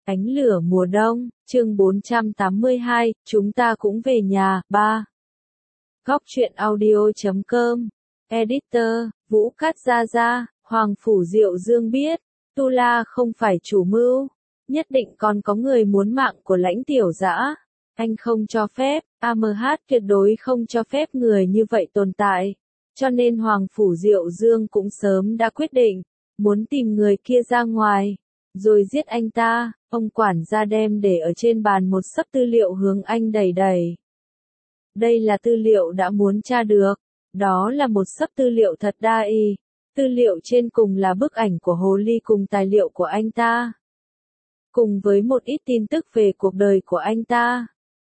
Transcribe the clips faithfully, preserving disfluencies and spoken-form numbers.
Ánh lửa mùa đông, chương bốn trăm tám mươi hai, chúng ta cũng về nhà, ba. Góc truyện audio chấm com, Editor, Vũ Cát Gia Gia, Hoàng Phủ Diệu Dương biết, Tu La không phải chủ mưu, nhất định còn có người muốn mạng của Lãnh Tiểu Dã. Anh không cho phép, a em hát tuyệt đối không cho phép người như vậy tồn tại. Cho nên Hoàng Phủ Diệu Dương cũng sớm đã quyết định, muốn tìm người kia ra ngoài, rồi giết anh ta. Ông quản gia đem để ở trên bàn một xấp tư liệu hướng anh đẩy đẩy. Đây là tư liệu đã muốn tra được, đó là một xấp tư liệu thật đa y. Tư liệu trên cùng là bức ảnh của Hồ Ly cùng tài liệu của anh ta, cùng với một ít tin tức về cuộc đời của anh ta.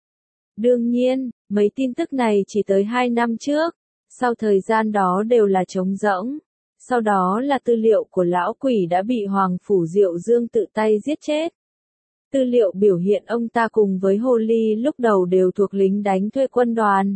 Đương nhiên, mấy tin tức này chỉ tới hai năm trước, sau thời gian đó đều là trống rỗng. Sau đó là tư liệu của lão quỷ đã bị Hoàng Phủ Diệu Dương tự tay giết chết. Tư liệu biểu hiện ông ta cùng với Hồ Ly lúc đầu đều thuộc lính đánh thuê quân đoàn.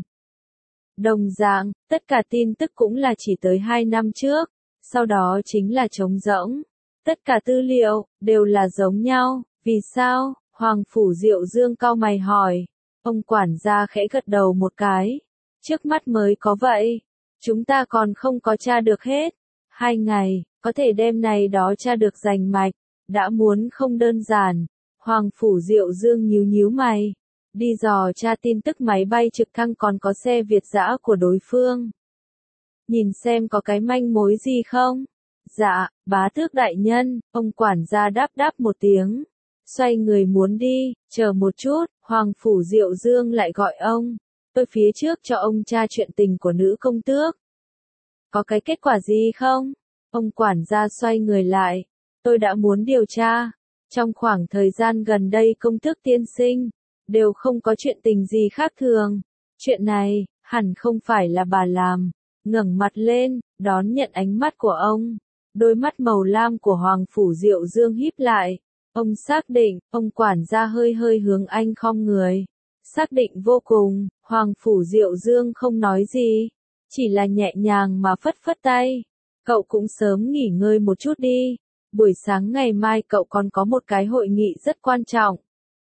Đồng dạng, tất cả tin tức cũng là chỉ tới hai năm trước, sau đó chính là trống rỗng. Tất cả tư liệu, đều là giống nhau, vì sao? Hoàng Phủ Diệu Dương cau mày hỏi. Ông quản gia khẽ gật đầu một cái. Trước mắt mới có vậy, chúng ta còn không có tra được hết. Hai ngày, có thể đem này đó tra được rành mạch, đã muốn không đơn giản. Hoàng Phủ Diệu Dương nhíu nhíu mày, đi dò tra tin tức máy bay trực thăng còn có xe Việt dã của đối phương. Nhìn xem có cái manh mối gì không? Dạ, bá tước đại nhân, ông quản gia đáp đáp một tiếng. Xoay người muốn đi, chờ một chút, Hoàng Phủ Diệu Dương lại gọi ông. Tôi phía trước cho ông tra chuyện tình của nữ công tước. Có cái kết quả gì không? Ông quản gia xoay người lại. Tôi đã muốn điều tra. Trong khoảng thời gian gần đây công tước tiên sinh, đều không có chuyện tình gì khác thường. Chuyện này, hẳn không phải là bà làm. Ngẩng mặt lên, đón nhận ánh mắt của ông. Đôi mắt màu lam của Hoàng Phủ Diệu Dương híp lại. Ông xác định, ông quản gia hơi hơi hướng anh khom người. Xác định vô cùng, Hoàng Phủ Diệu Dương không nói gì. Chỉ là nhẹ nhàng mà phất phất tay. Cậu cũng sớm nghỉ ngơi một chút đi. Buổi sáng ngày mai cậu còn có một cái hội nghị rất quan trọng.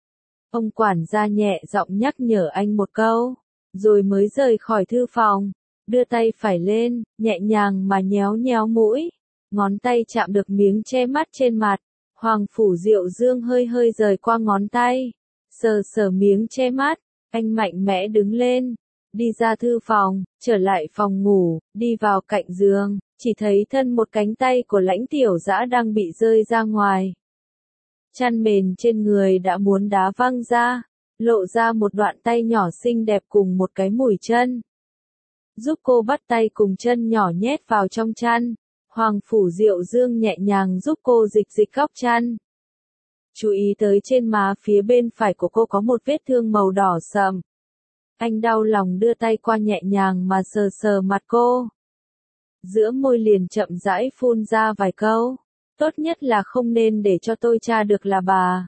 Ông quản gia nhẹ giọng nhắc nhở anh một câu, rồi mới rời khỏi thư phòng, đưa tay phải lên, nhẹ nhàng mà nhéo nhéo mũi, ngón tay chạm được miếng che mắt trên mặt. Hoàng Phủ Diệu Dương hơi hơi rời qua ngón tay, sờ sờ miếng che mắt, anh mạnh mẽ đứng lên, đi ra thư phòng, trở lại phòng ngủ, đi vào cạnh giường. Chỉ thấy thân một cánh tay của Lãnh Tiểu Dã đang bị rơi ra ngoài. Chăn mền trên người đã muốn đá văng ra, lộ ra một đoạn tay nhỏ xinh đẹp cùng một cái mùi chân. Giúp cô bắt tay cùng chân nhỏ nhét vào trong chăn, Hoàng Phủ Diệu Dương nhẹ nhàng giúp cô dịch dịch góc chăn. Chú ý tới trên má phía bên phải của cô có một vết thương màu đỏ sậm. Anh đau lòng đưa tay qua nhẹ nhàng mà sờ sờ mặt cô. Giữa môi liền chậm rãi phun ra vài câu. Tốt nhất là không nên để cho tôi tra được là bà.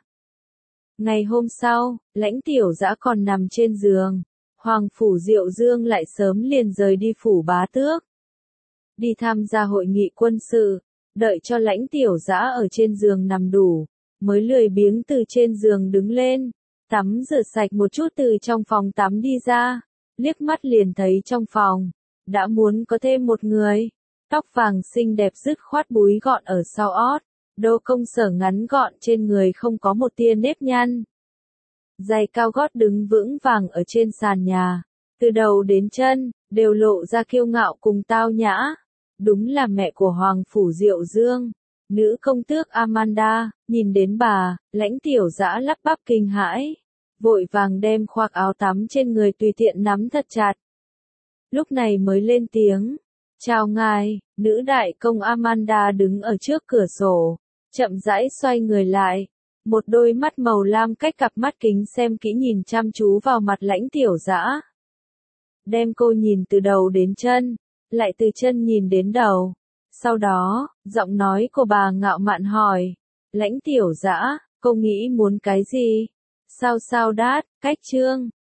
Ngày hôm sau, Lãnh Tiểu Dã còn nằm trên giường. Hoàng Phủ Diệu Dương lại sớm liền rời đi phủ bá tước. Đi tham gia hội nghị quân sự, đợi cho Lãnh Tiểu Dã ở trên giường nằm đủ, mới lười biếng từ trên giường đứng lên, tắm rửa sạch một chút từ trong phòng tắm đi ra, liếc mắt liền thấy trong phòng đã muốn có thêm một người. Tóc vàng xinh đẹp dứt khoát búi gọn ở sau ót, đô công sở ngắn gọn trên người không có một tia nếp nhăn. Giày cao gót đứng vững vàng ở trên sàn nhà, từ đầu đến chân, đều lộ ra kiêu ngạo cùng tao nhã. Đúng là mẹ của Hoàng Phủ Diệu Dương, nữ công tước Amanda. Nhìn đến bà, Lãnh Tiểu Dã lắp bắp kinh hãi, vội vàng đem khoác áo tắm trên người tùy tiện nắm thật chặt. Lúc này mới lên tiếng. Chào ngài, nữ đại công Amanda đứng ở trước cửa sổ, chậm rãi xoay người lại. Một đôi mắt màu lam cách cặp mắt kính xem kỹ nhìn chăm chú vào mặt Lãnh Tiểu Dã. Đem cô nhìn từ đầu đến chân, lại từ chân nhìn đến đầu. Sau đó, giọng nói của bà ngạo mạn hỏi, Lãnh Tiểu Dã, cô nghĩ muốn cái gì? Sao sao đát, cách chương,